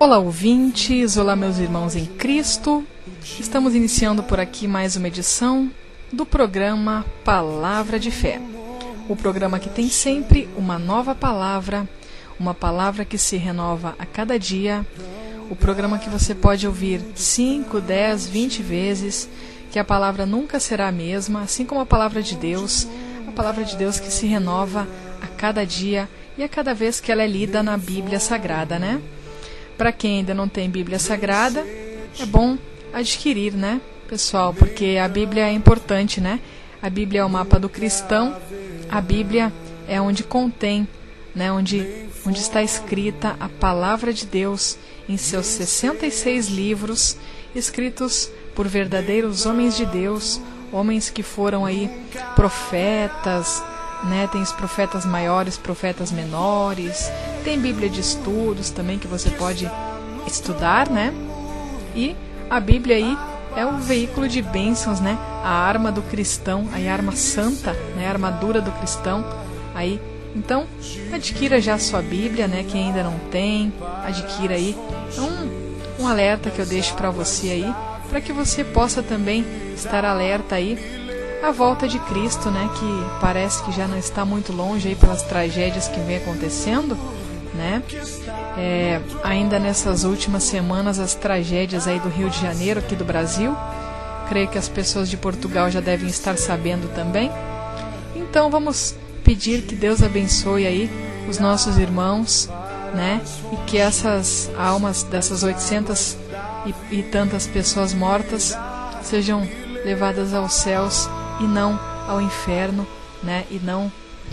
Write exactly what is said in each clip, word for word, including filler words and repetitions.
Olá, ouvintes, olá, meus irmãos em Cristo. Estamos iniciando por aqui mais uma edição do programa Palavra de Fé. O programa que tem sempre uma nova palavra, uma palavra que se renova a cada dia. O programa que você pode ouvir cinco, dez, vinte vezes, que a palavra nunca será a mesma, assim como a palavra de Deus, a palavra de Deus que se renova a cada dia e a cada vez que ela é lida na Bíblia Sagrada, né? Para quem ainda não tem Bíblia Sagrada, é bom adquirir, né, pessoal? Porque a Bíblia é importante, né? A Bíblia é o mapa do cristão, a Bíblia é onde contém, né, onde, onde está escrita a palavra de Deus em seus sessenta e seis livros, escritos por verdadeiros homens de Deus, homens que foram aí profetas, né? Tem os profetas maiores, profetas menores, tem Bíblia de estudos também que você pode estudar, né? E a Bíblia aí é um veículo de bênçãos, né? A arma do cristão, a arma santa, né? A armadura do cristão. Aí, então, adquira já a sua Bíblia, né? Quem ainda não tem, adquira aí. É um, um alerta que eu deixo para você aí, para que você possa também estar alerta aí a volta de Cristo, né, que parece que já não está muito longe aí pelas tragédias que vem acontecendo, né? É, ainda nessas últimas semanas, as tragédias aí do Rio de Janeiro, aqui do Brasil, creio que as pessoas de Portugal já devem estar sabendo também. Então vamos pedir que Deus abençoe aí os nossos irmãos, né, e que essas almas dessas oitocentas e, e tantas pessoas mortas sejam levadas aos céus e não ao inferno, né? E não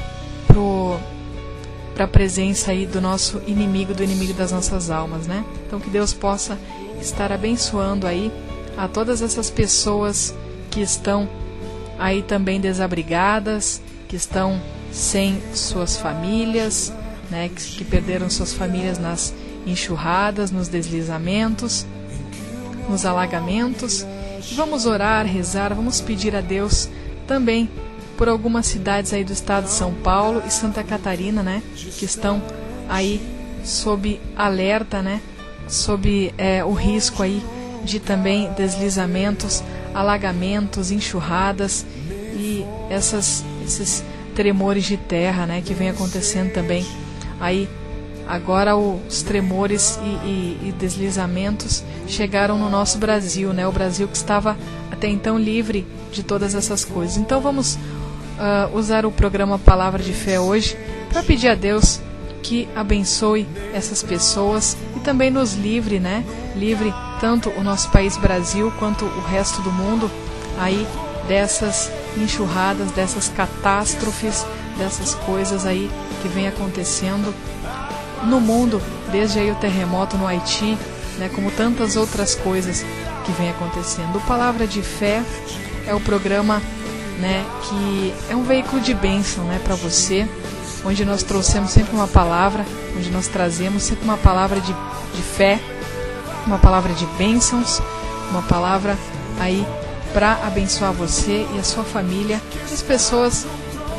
para a presença aí do nosso inimigo, do inimigo das nossas almas, né? Então que Deus possa estar abençoando aí a todas essas pessoas que estão aí também desabrigadas, que estão sem suas famílias, né? Que, que perderam suas famílias nas enxurradas, nos deslizamentos, nos alagamentos. Vamos orar, rezar, vamos pedir a Deus também por algumas cidades aí do estado de São Paulo e Santa Catarina, né, que estão aí sob alerta, né, sob é, o risco aí de também deslizamentos, alagamentos, enxurradas e essas, esses tremores de terra, né, que vem acontecendo também aí. Agora os tremores e, e, e deslizamentos chegaram no nosso Brasil, né? O Brasil que estava até então livre de todas essas coisas. Então vamos uh, usar o programa Palavra de Fé hoje para pedir a Deus que abençoe essas pessoas e também nos livre, né? Livre tanto o nosso país Brasil quanto o resto do mundo aí dessas enxurradas, dessas catástrofes, dessas coisas aí que vem acontecendo no mundo, desde aí o terremoto no Haiti, né, como tantas outras coisas que vem acontecendo. O Palavra de Fé é o programa, né, que é um veículo de bênção, né, para você, onde nós trouxemos sempre uma palavra, onde nós trazemos sempre uma palavra de, de fé, uma palavra de bênçãos, uma palavra aí para abençoar você e a sua família, as pessoas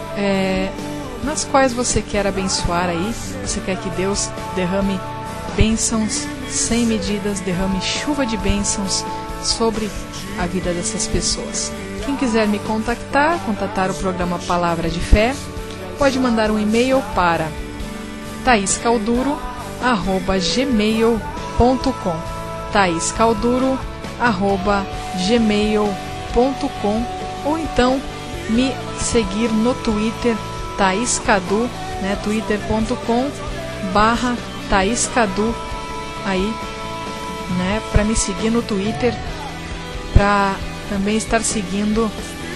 é, nas quais você quer abençoar aí. Você quer que Deus derrame bênçãos sem medidas, derrame chuva de bênçãos sobre a vida dessas pessoas. Quem quiser me contactar, contatar o programa Palavra de Fé, pode mandar um e-mail para thais calduro arroba gmail ponto com thais calduro arroba gmail ponto com ou então me seguir no Twitter, Thais Cadu, né, twitter ponto com barra Thais Cadu, aí, né, para me seguir no Twitter, para também estar seguindo,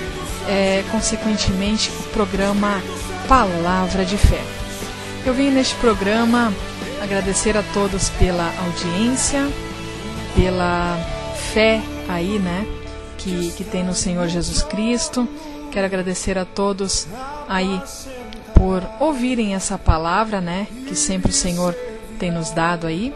é, consequentemente, o programa Palavra de Fé. Eu vim neste programa agradecer a todos pela audiência, pela fé aí, né, que, que tem no Senhor Jesus Cristo. Quero agradecer a todos aí por ouvirem essa palavra, né, que sempre o Senhor tem nos dado aí.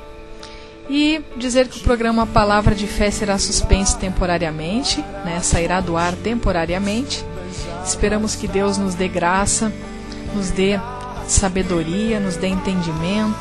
E dizer que o programa Palavra de Fé será suspenso temporariamente, né, sairá do ar temporariamente. Esperamos que Deus nos dê graça, nos dê sabedoria, nos dê entendimento,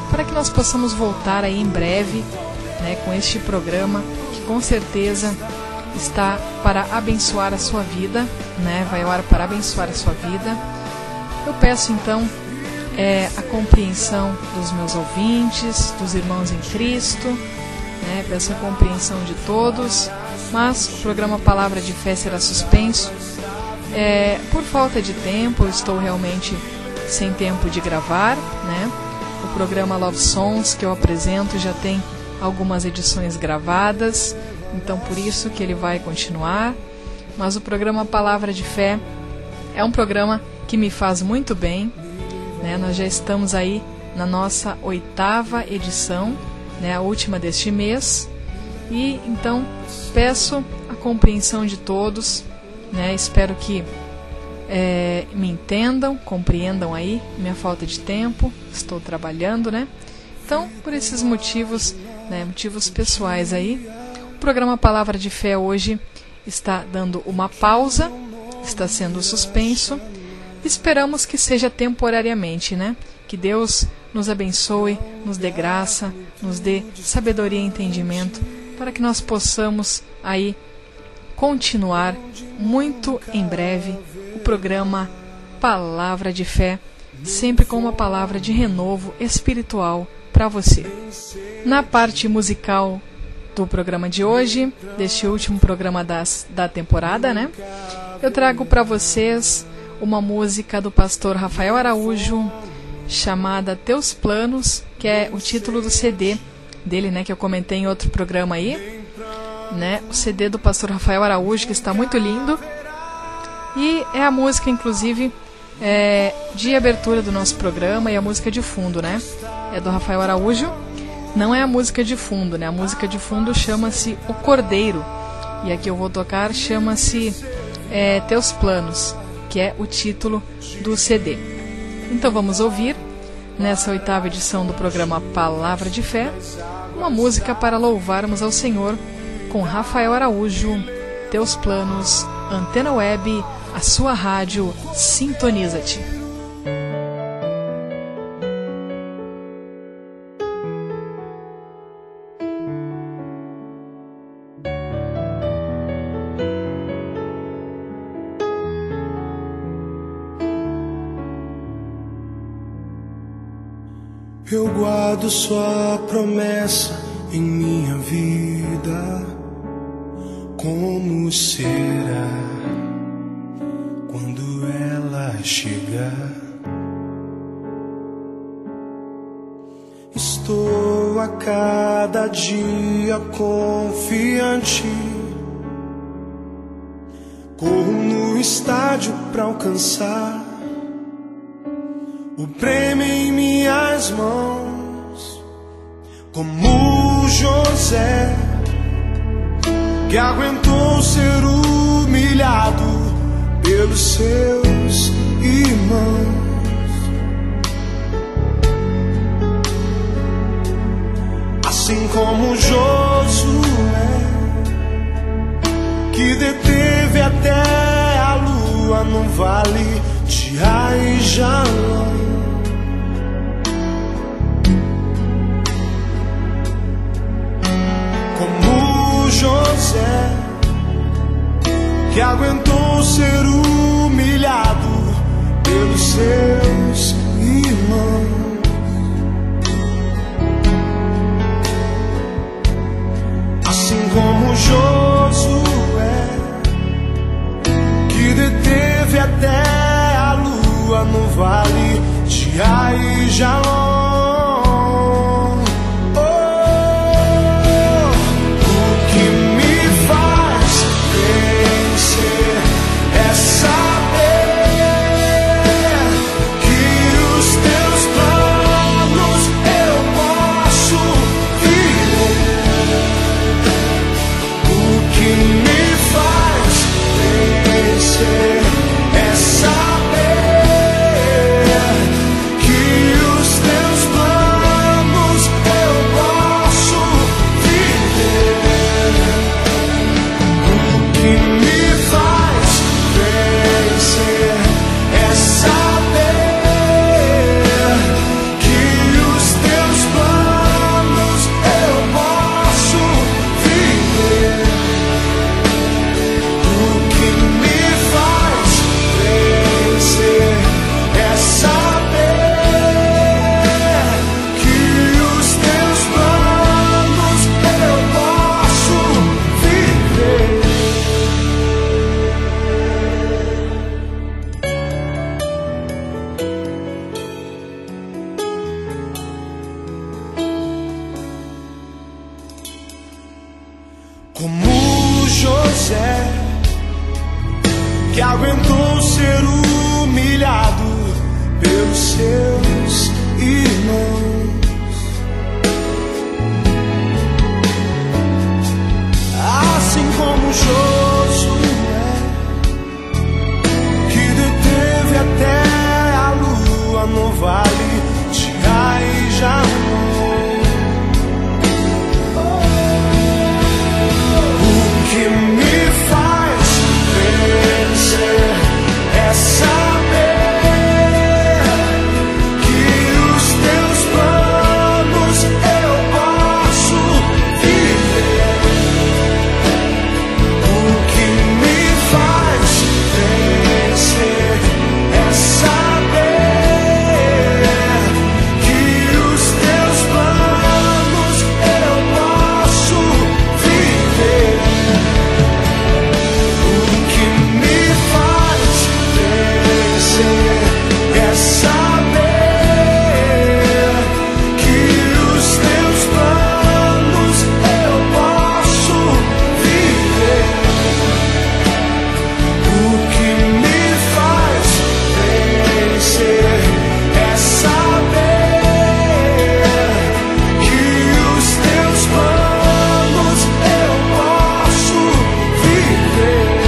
para que nós possamos voltar aí em breve, né, com este programa que com certeza está para abençoar a sua vida, né, vai ao ar para abençoar a sua vida. Eu peço então é, a compreensão dos meus ouvintes, dos irmãos em Cristo, né, peço a compreensão de todos, mas o programa Palavra de Fé será suspenso. É, por falta de tempo, eu estou realmente sem tempo de gravar, né? O programa Love Songs que eu apresento já tem algumas edições gravadas, então por isso que ele vai continuar. Mas o programa Palavra de Fé é um programa que me faz muito bem, né? Nós já estamos aí na nossa oitava edição, né? A última deste mês, e então peço a compreensão de todos, né? Espero que é, me entendam, compreendam aí minha falta de tempo, estou trabalhando, né? Então, por esses motivos, né, motivos pessoais aí, o programa Palavra de Fé hoje está dando uma pausa, está sendo suspenso. Esperamos que seja temporariamente, né? Que Deus nos abençoe, nos dê graça, nos dê sabedoria e entendimento, para que nós possamos aí continuar muito em breve o programa Palavra de Fé, sempre com uma palavra de renovo espiritual para você. Na parte musical do programa de hoje, deste último programa das, da temporada, né, eu trago para vocês uma música do pastor Rafael Araújo, chamada Teus Planos, que é o título do C D dele, né, que eu comentei em outro programa aí, né, o C D do pastor Rafael Araújo, que está muito lindo, e é a música, inclusive, é, de abertura do nosso programa, e a música de fundo, né, é do Rafael Araújo. Não é a música de fundo, né, a música de fundo chama-se O Cordeiro, e aqui eu vou tocar, chama-se é, Teus Planos, que é o título do C D. Então vamos ouvir, nessa oitava edição do programa Palavra de Fé, uma música para louvarmos ao Senhor, com Rafael Araújo, Teus Planos, Antena Web, a sua rádio, sintoniza-te. Eu guardo sua promessa em minha vida. Como será quando ela chegar? Estou a cada dia confiante. Corro no estádio pra alcançar o prêmio em minhas mãos, como José, que aguentou ser humilhado pelos seus irmãos. Assim como Josué, que deteve até a lua no vale de Aijalon. Como José, que aguentou ser humilhado pelos seus irmãos. Assim como Josué, que deteve até a lua no vale de Aijalon. É saber que os teus como José, que aguentou ser humilhado pelos seus irmãos. Assim como Josué, que deteve até a lua no vale de Ai Jardim. O que me faz vencer é saber que os teus planos eu posso viver. O que me faz vencer é saber que os teus planos eu posso viver. O que me faz vencer é saber que os teus planos eu posso viver. O que me faz vencer é saber que os teus planos eu posso viver.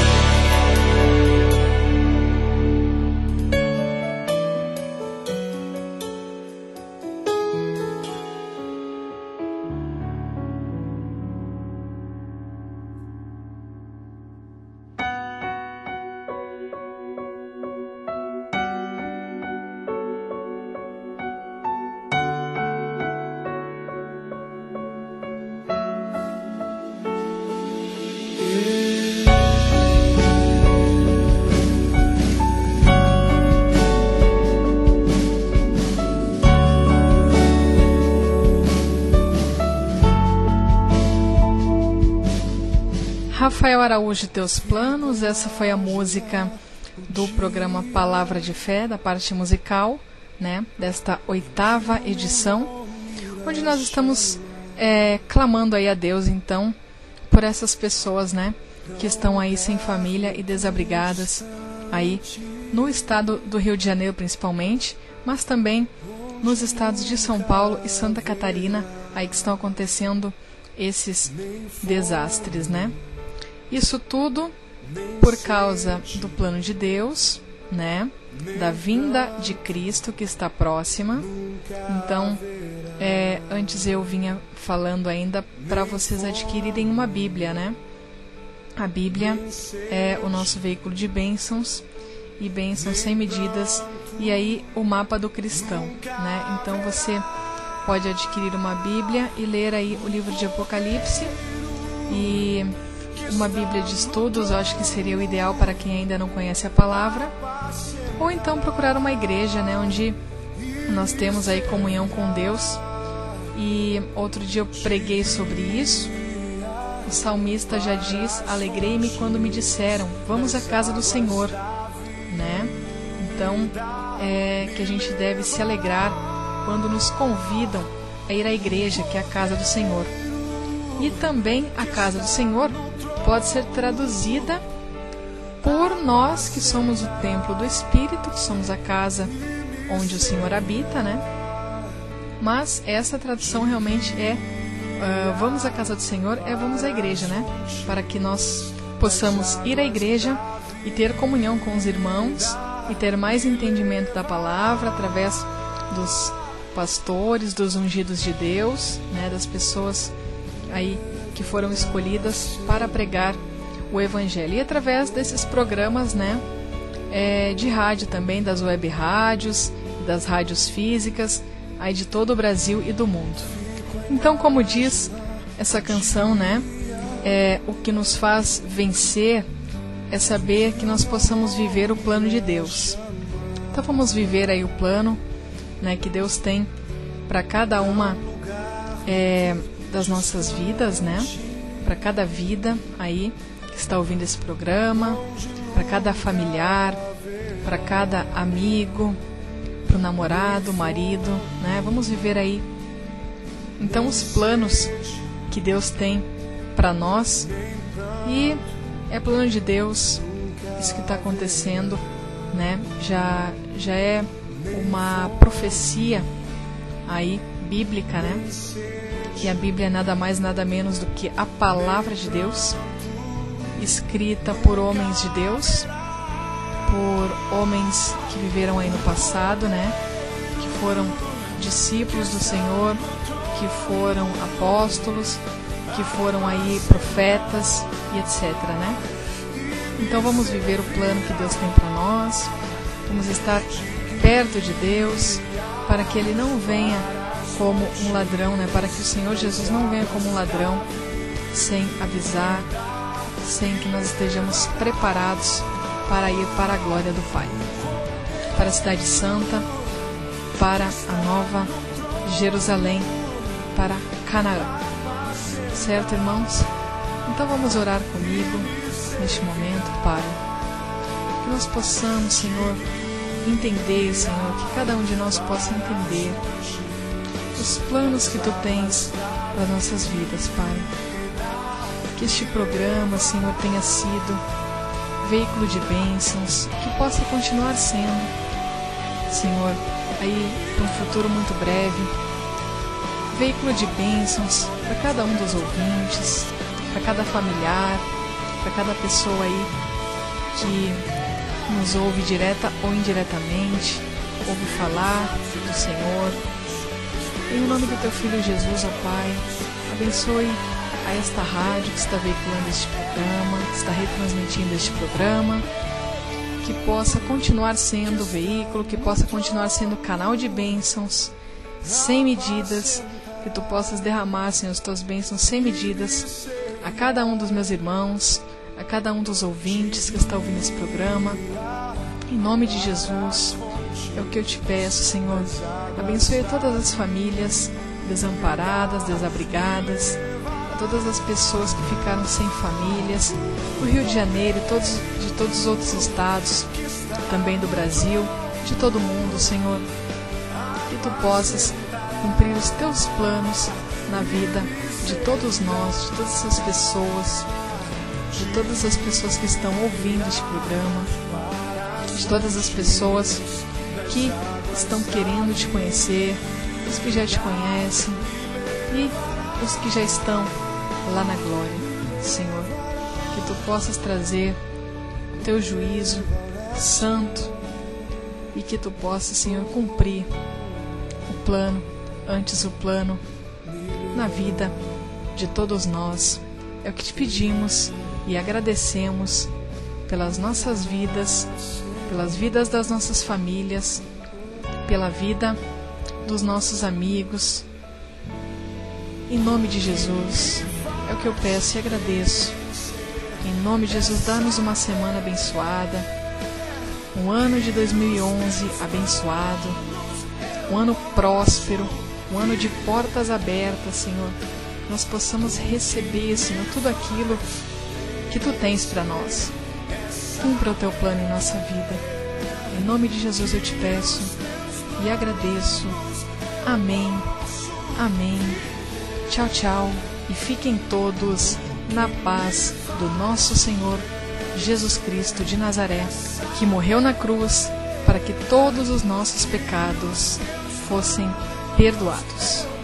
Rafael Araújo, Teus Planos. Essa foi a música do programa Palavra de Fé, da parte musical, né, desta oitava edição, onde nós estamos é, clamando aí a Deus, então, por essas pessoas, né, que estão aí sem família e desabrigadas aí no estado do Rio de Janeiro principalmente, mas também nos estados de São Paulo e Santa Catarina, aí que estão acontecendo esses desastres, né? Isso tudo por causa do plano de Deus, né? Da vinda de Cristo que está próxima. Então, é, antes eu vinha falando ainda para vocês adquirirem uma Bíblia, né? A Bíblia é o nosso veículo de bênçãos, e bênçãos sem medidas, e aí o mapa do cristão, né? Então você pode adquirir uma Bíblia e ler aí o livro de Apocalipse, e uma Bíblia de estudos, eu acho que seria o ideal para quem ainda não conhece a palavra, ou então procurar uma igreja, né, onde nós temos aí comunhão com Deus. E outro dia eu preguei sobre isso. O salmista já diz: alegrei-me quando me disseram, vamos à casa do Senhor, né? Então, é que a gente deve se alegrar quando nos convidam a ir à igreja, que é a casa do Senhor. E também a casa do Senhor pode ser traduzida por nós que somos o templo do Espírito, que somos a casa onde o Senhor habita, né? Mas essa tradução realmente é uh, vamos à casa do Senhor, é vamos à igreja, né? Para que nós possamos ir à igreja e ter comunhão com os irmãos e ter mais entendimento da palavra através dos pastores, dos ungidos de Deus, né? Das pessoas aí que foram escolhidas para pregar o Evangelho. E através desses programas, né, é, de rádio também, das web rádios, das rádios físicas, aí de todo o Brasil e do mundo. Então, como diz essa canção, né, é, o que nos faz vencer é saber que nós possamos viver o plano de Deus. Então vamos viver aí o plano, né, que Deus tem para cada uma é, das nossas vidas, né? Para cada vida aí que está ouvindo esse programa, para cada familiar, para cada amigo, para o namorado, marido, né? Vamos viver aí então os planos que Deus tem para nós, e é plano de Deus isso que está acontecendo, né? Já, já é uma profecia aí bíblica, né? E a Bíblia é nada mais, nada menos do que a palavra de Deus, escrita por homens de Deus, por homens que viveram aí no passado, né? Que foram discípulos do Senhor, que foram apóstolos, que foram aí profetas e etcétera, né? Então vamos viver o plano que Deus tem para nós, vamos estar perto de Deus, para que Ele não venha como um ladrão, né? Para que o Senhor Jesus não venha como um ladrão, sem avisar, sem que nós estejamos preparados para ir para a glória do Pai, para a cidade santa, para a nova Jerusalém, para Canaã. Certo, irmãos? Então vamos orar comigo neste momento, Pai. Que nós possamos, Senhor, entender, Senhor, que cada um de nós possa entender os planos que Tu tens para as nossas vidas, Pai. Que este programa, Senhor, tenha sido veículo de bênçãos, que possa continuar sendo, Senhor, aí para um futuro muito breve, veículo de bênçãos para cada um dos ouvintes, para cada familiar, para cada pessoa aí que nos ouve direta ou indiretamente, ouve falar do Senhor. Em nome do Teu Filho Jesus, ó Pai, abençoe a esta rádio que está veiculando este programa, que está retransmitindo este programa, que possa continuar sendo veículo, que possa continuar sendo canal de bênçãos, sem medidas, que Tu possas derramar, Senhor, as Tuas bênçãos sem medidas a cada um dos meus irmãos, a cada um dos ouvintes que está ouvindo esse programa. Em nome de Jesus, é o que eu Te peço, Senhor. Abençoe todas as famílias desamparadas, desabrigadas, todas as pessoas que ficaram sem famílias, do Rio de Janeiro, todos, de todos os outros estados, também do Brasil, de todo mundo, Senhor. Que Tu possas cumprir os Teus planos na vida de todos nós, de todas essas pessoas, de todas as pessoas que estão ouvindo este programa, de todas as pessoas que estão querendo Te conhecer, os que já Te conhecem e os que já estão lá na glória, Senhor. Que Tu possas trazer o Teu juízo santo e que Tu possas, Senhor, cumprir o plano, antes o plano, na vida de todos nós. É o que Te pedimos e agradecemos pelas nossas vidas, pelas vidas das nossas famílias, pela vida dos nossos amigos. Em nome de Jesus, é o que eu peço e agradeço. Em nome de Jesus, dá-nos uma semana abençoada, um ano de dois mil e onze abençoado, um ano próspero, um ano de portas abertas, Senhor. Que nós possamos receber, Senhor, tudo aquilo que Tu tens para nós. Cumpra o Teu plano em nossa vida. Em nome de Jesus eu Te peço e agradeço. Amém. Amém. Tchau, tchau. E fiquem todos na paz do nosso Senhor Jesus Cristo de Nazaré, que morreu na cruz para que todos os nossos pecados fossem perdoados.